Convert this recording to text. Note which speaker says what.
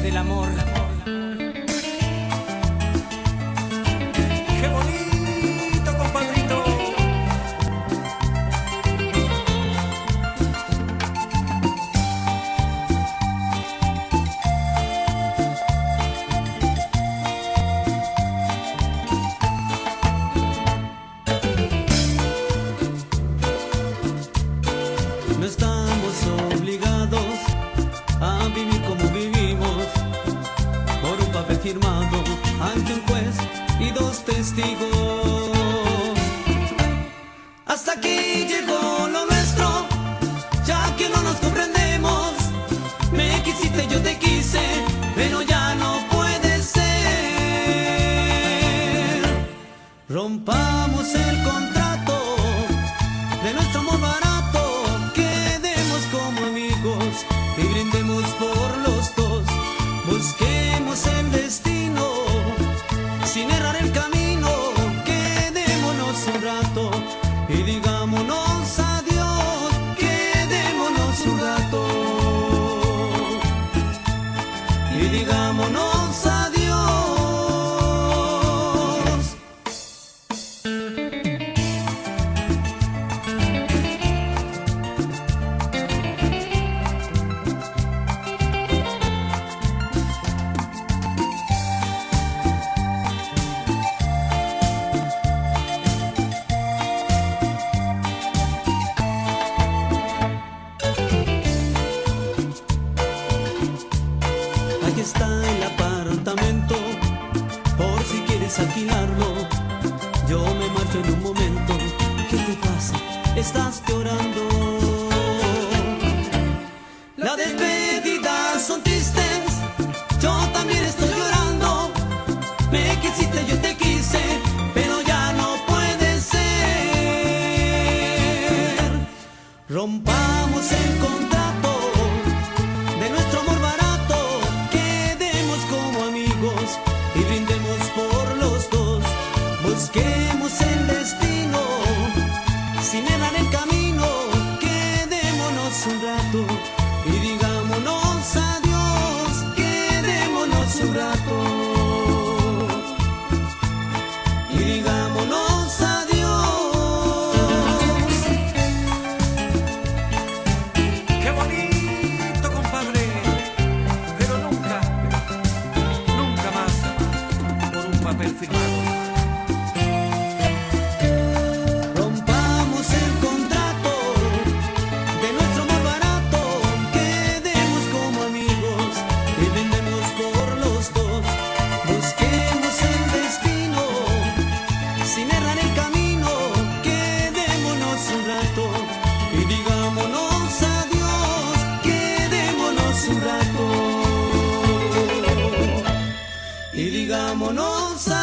Speaker 1: del amor. ¡Qué bonito, compadrito!
Speaker 2: No estamos obligados a vivir como vivimos, por un papel firmado ante un juez y dos testigos. Hasta aquí llegó lo nuestro, ya que no nos comprendemos. Me quisiste, yo te quise, pero ya no puede ser. Rompamos el contrato de nuestro amor barato, quedemos como amigos y brindemos por los dos. Busquemos el destino sin errar el camino, quedémonos un rato y digámonos adiós, quedémonos un rato y digámonos adiós. Aquí está el apartamento, por si quieres alquilarlo. Yo me marcho en un momento. ¿Qué te pasa? ¿Estás llorando? Las despedidas son tristes, yo también estoy llorando. Me quisiste, yo te quise, pero ya no puede ser. Rompamos el contrato de nuestro amor barato, quedemos como amigos y brindemos por los dos. Busquemos el destino sin errar el camino, quedémonos un rato y digámonos adiós, quedémonos un rato y digámonos adiós.
Speaker 1: ¡Qué bonito, compadre! Pero nunca, nunca más por un papel firmado.
Speaker 2: Rompamos el contrato de nuestro amor barato, quedemos como amigos y brindemos por los dos. Busquemos el destino sin errar el camino, quedémonos un rato y digámonos adiós, quedémonos un rato y digámonos adiós.